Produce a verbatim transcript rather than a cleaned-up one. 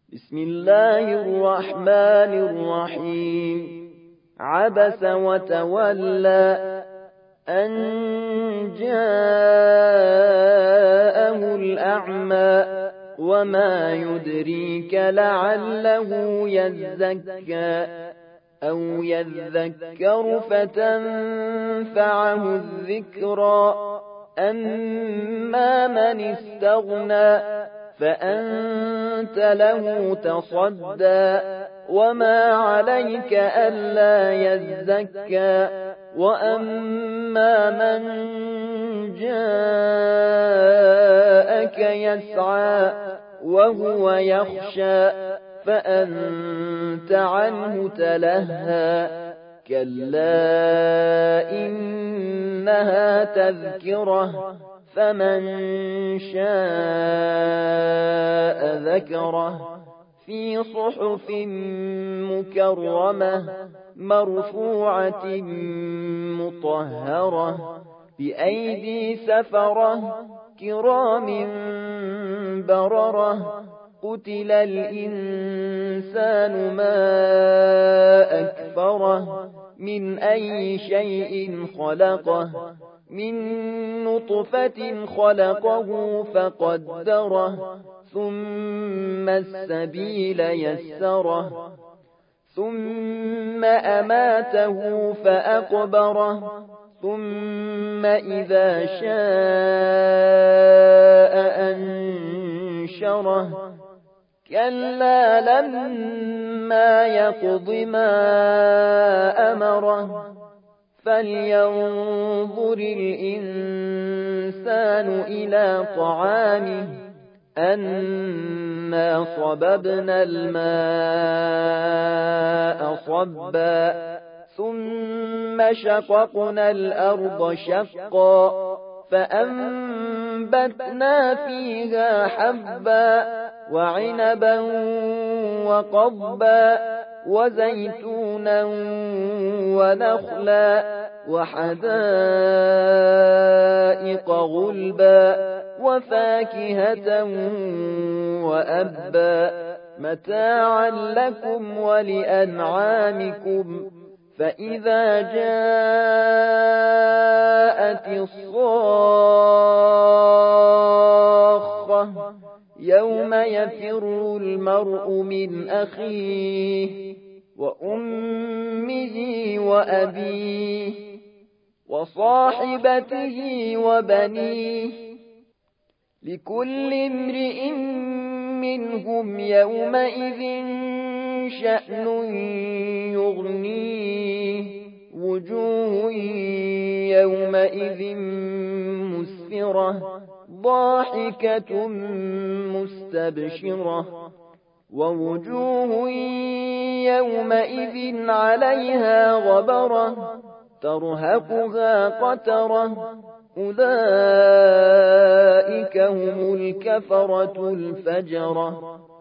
بسم الله الرحمن الرحيم عبس وتولى أن جاءه الأعمى وما يدريك لعله يزكى أو يذكر فتنفعه الذكرى أما من استغنى فأنت له تصدى وما عليك ألا يزكى وأما من جاءك يسعى وهو يخشى فأنت عنه تلهى كلا إنها تذكرة فمن شاء ذكره في صحف مكرمة مرفوعة مطهرة بأيدي سفرة كرام بررة قتل الإنسان ما أكفره من أي شيء خلقه من نطفة خلقه فقدره ثم السبيل يسره ثم أماته فأقبره ثم إذا شاء أنشره كلا لما يقض ما أمره فلينظر الإنسان إلى طعامه أنا صببنا الماء صبا ثم شققنا الأرض شقا فأنبتنا فيها حبا وعنبا وقضبا وزيتونا ونخلا وحدائق غلبا وفاكهة وأبا متاعا لكم ولأنعامكم فإذا جاءت الصاخة يوم يفر المرء من أخيه وأمه وأبيه وصاحبته وبنيه لكل امرئ منهم يومئذ شأن يغنيه وجوه يومئذ مسفرة ضاحكة مستبشرة ووجوه يومئذ عليها غبرة ترهقها قترة أولئك هم الكفرة الفجرة